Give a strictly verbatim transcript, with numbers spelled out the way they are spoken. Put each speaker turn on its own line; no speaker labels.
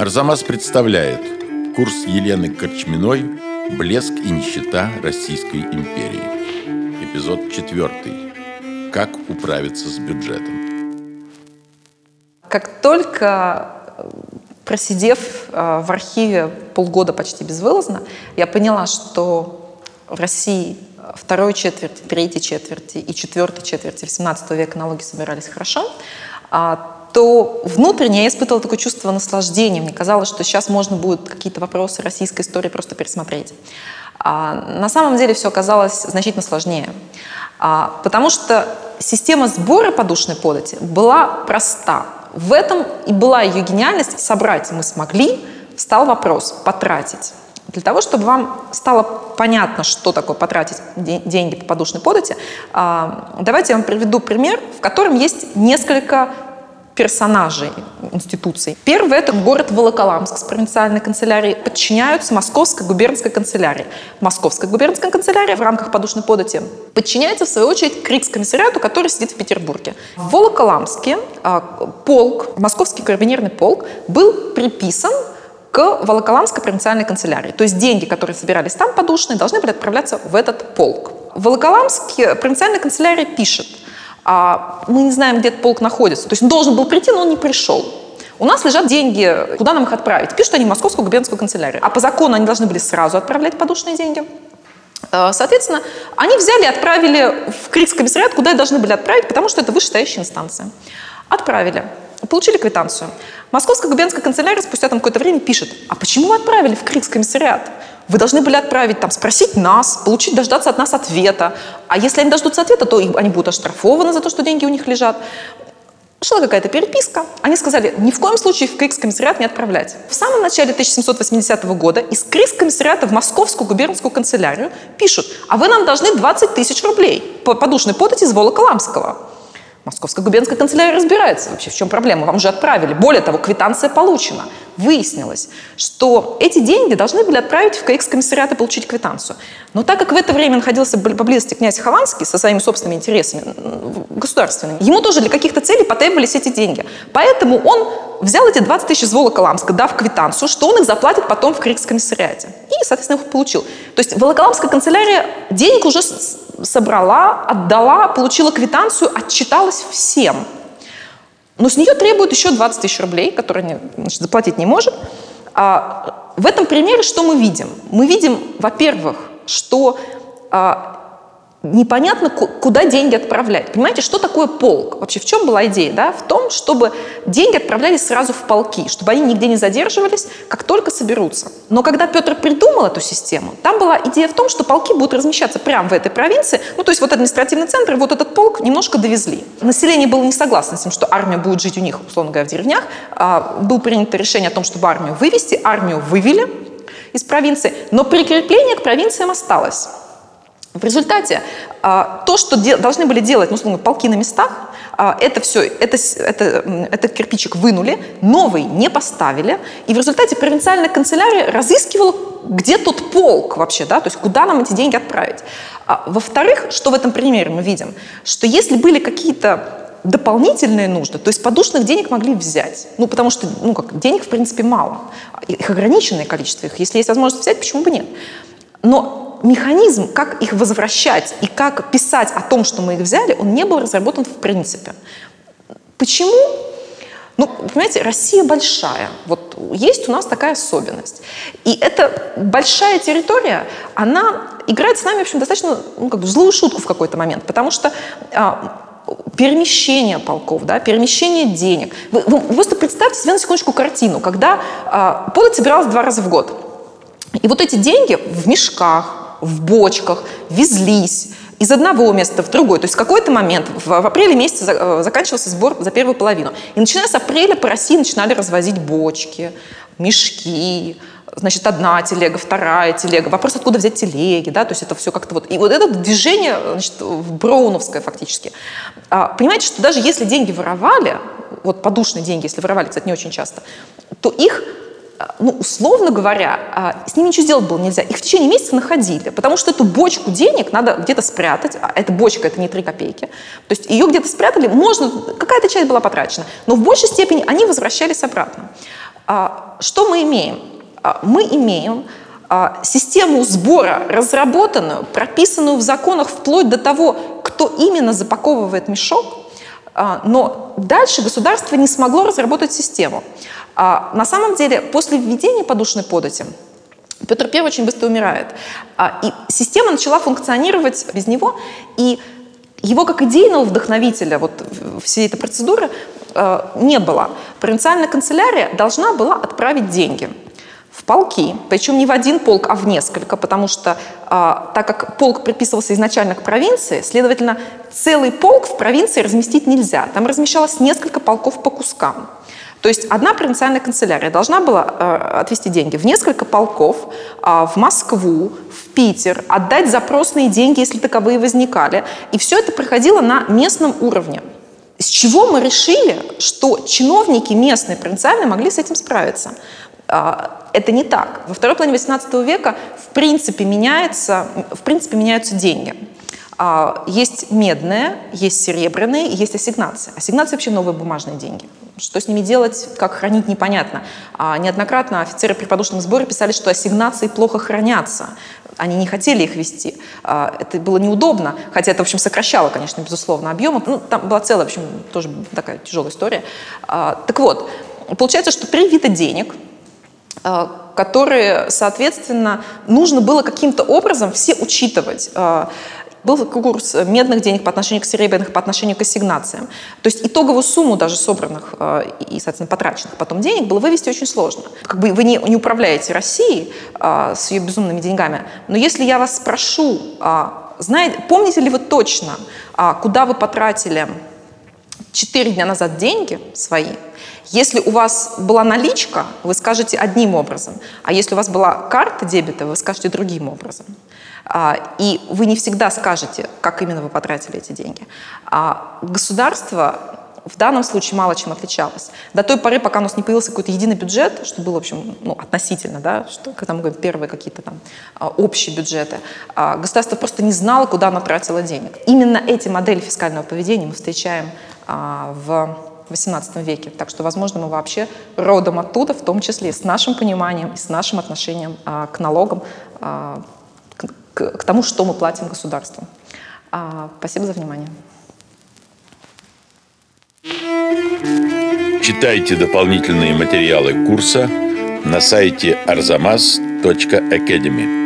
Арзамас представляет курс Елены Корчминой «Блеск и нищета Российской империи». Эпизод четвертый. Как управиться с бюджетом.
Как только, просидев в архиве полгода почти безвылазно, я поняла, что в России второй четверти, третьей четверти и четвертой четверти восемнадцатого века налоги собирались хорошо, то внутренне я испытывала такое чувство наслаждения. Мне казалось, что сейчас можно будет какие-то вопросы российской истории просто пересмотреть. А на самом деле все оказалось значительно сложнее. А, потому что система сбора подушной подати была проста. В этом и была ее гениальность. Собрать мы смогли, встал вопрос потратить. Для того, чтобы вам стало понятно, что такое потратить деньги по подушной подати, а, давайте я вам приведу пример, в котором есть несколько персонажей институций. Первый – это город Волоколамск с провинциальной канцелярией, подчиняются Московской губернской канцелярии. Московская губернская канцелярия в рамках подушной подати подчиняется, в свою очередь, Крикскомиссариату, который сидит в Петербурге. В Волоколамске полк, Московский карабинерный полк, был приписан к Волоколамской провинциальной канцелярии. То есть деньги, которые собирались там подушные, должны были отправляться в этот полк. В Волоколамске провинциальная канцелярия пишет: А мы не знаем, где этот полк находится. То есть он должен был прийти, но он не пришел. У нас лежат деньги, куда нам их отправить? Пишут они в Московскую губернскую канцелярию. А по закону они должны были сразу отправлять подушные деньги. Соответственно, они взяли и отправили в Крикскомиссариат, куда и должны были отправить, потому что это вышестоящая инстанция. Отправили. Получили квитанцию. Московская губернская канцелярия спустя там какое-то время пишет: а почему вы отправили в Крикскомиссариат? Вы должны были отправить, там, спросить нас, получить, дождаться от нас ответа. А если они дождутся ответа, то они будут оштрафованы за то, что деньги у них лежат. Шла какая-то переписка. Они сказали: ни в коем случае в Крикскомиссариат не отправлять. В самом начале тысяча семьсот восьмидесятого года из Крикскомиссариата в Московскую губернскую канцелярию пишут: а вы нам должны двадцать тысяч рублей по подушной подати из Волоколамского. Московская губернская канцелярия разбирается вообще, в чем проблема. Вам же отправили. Более того, квитанция получена. Выяснилось, что эти деньги должны были отправить в Крикскомиссариат и получить квитанцию. Но так как в это время находился поблизости князь Хованский со своими собственными интересами государственными, ему тоже для каких-то целей потребовались эти деньги. Поэтому он взял эти двадцать тысяч из Волоколамска, дав квитанцию, что он их заплатит потом в Крикскомиссариате. И, соответственно, их получил. То есть Волоколамская канцелярия денег уже собрала, отдала, получила квитанцию, отчиталась всем. Но с нее требуют еще двадцать тысяч рублей, которые она, значит, заплатить не может. А в этом примере что мы видим? Мы видим, во-первых, что а, непонятно, куда деньги отправлять. Понимаете, что такое полк? Вообще, в чем была идея? Да? В том, чтобы деньги отправлялись сразу в полки, чтобы они нигде не задерживались, как только соберутся. Но когда Петр придумал эту систему, там была идея в том, что полки будут размещаться прямо в этой провинции. Ну, то есть вот административный центр, вот этот полк немножко довезли. Население было не согласно с тем, что армия будет жить у них, условно говоря, в деревнях. А, было принято решение о том, чтобы армию вывести. Армию вывели из провинции, но прикрепление к провинциям осталось. В результате а, то, что де- должны были делать, ну, условно, полки на местах, а, это все, это, это, этот кирпичик вынули, новый не поставили, и в результате провинциальная канцелярия разыскивала, где тот полк вообще, да, то есть куда нам эти деньги отправить. А, во-вторых, что в этом примере мы видим, что если были какие-то дополнительные нужды, то есть подушных денег могли взять, ну, потому что, ну, как, денег, в принципе, мало, их ограниченное количество, их, если есть возможность взять, почему бы нет? Но механизм, как их возвращать и как писать о том, что мы их взяли, он не был разработан в принципе. Почему? Ну, понимаете, Россия большая. Вот есть у нас такая особенность. И эта большая территория, она играет с нами, в общем, достаточно, ну, как бы злую шутку в какой-то момент, потому что а, перемещение полков, да, перемещение денег. Вы, вы просто представьте себе на секундочку картину, когда а, подать собиралась два раза в год. И вот эти деньги в мешках, в бочках везлись из одного места в другой. То есть в какой-то момент, в, в апреле месяце заканчивался сбор за первую половину. И начиная с апреля по России начинали развозить бочки, мешки, значит, одна телега, вторая телега. Вопрос, откуда взять телеги, да, то есть это все как-то вот... И вот это движение, значит, броуновское фактически. А, понимаете, что даже если деньги воровали, вот подушные деньги, если воровали, кстати, не очень часто, то их... ну, условно говоря, с ними ничего сделать было нельзя. Их в течение месяца находили, потому что эту бочку денег надо где-то спрятать. А эта бочка — это не три копейки. То есть ее где-то спрятали, можно, какая-то часть была потрачена. Но в большей степени они возвращались обратно. Что мы имеем? Мы имеем систему сбора, разработанную, прописанную в законах вплоть до того, кто именно запаковывает мешок, но дальше государство не смогло разработать систему. На самом деле, после введения подушной подати Петр Первый очень быстро умирает. И система начала функционировать без него, и его как идейного вдохновителя вот всей этой процедуры не было. Провинциальная канцелярия должна была отправить деньги в полки, причем не в один полк, а в несколько, потому что так как полк приписывался изначально к провинции, следовательно, целый полк в провинции разместить нельзя. Там размещалось несколько полков по кускам. То есть одна провинциальная канцелярия должна была э, отвести деньги в несколько полков, э, в Москву, в Питер, отдать запросные деньги, если таковые возникали. И все это проходило на местном уровне. С чего мы решили, что чиновники местные, провинциальные могли с этим справиться? Э, это не так. Во второй половине восемнадцатого века в принципе, меняется, в принципе меняются деньги. Э, есть медные, есть серебряные, есть ассигнации. Ассигнации вообще новые бумажные деньги. Что с ними делать, как хранить, непонятно. А неоднократно офицеры при подушном сборе писали, что ассигнации плохо хранятся. Они не хотели их вести. А, это было неудобно, хотя это, в общем, сокращало, конечно, безусловно, объемы. Ну, там была целая, в общем, тоже такая тяжелая история. А, так вот, получается, что три вида денег, а, которые, соответственно, нужно было каким-то образом все учитывать. А, Был курс медных денег по отношению к серебряных, по отношению к ассигнациям. То есть итоговую сумму даже собранных э, и, соответственно, потраченных потом денег было вывести очень сложно. Как бы вы не, не управляете Россией э, с ее безумными деньгами, но если я вас спрошу, э, знаете, помните ли вы точно, э, куда вы потратили четыре дня назад деньги свои? Если у вас была наличка, вы скажете одним образом, а если у вас была карта дебета, вы скажете другим образом. И вы не всегда скажете, как именно вы потратили эти деньги. А государство в данном случае мало чем отличалось. До той поры, пока у нас не появился какой-то единый бюджет, что было, в общем, ну, относительно, да, что, когда мы говорим первые какие-то там общие бюджеты, государство просто не знало, куда оно тратило денег. Именно эти модели фискального поведения мы встречаем в восемнадцатом веке. Так что, возможно, мы вообще родом оттуда, в том числе и с нашим пониманием, и с нашим отношением к налогам, к, к тому, что мы платим государству. Спасибо за внимание.
Читайте дополнительные материалы курса на сайте арзамас точка академи.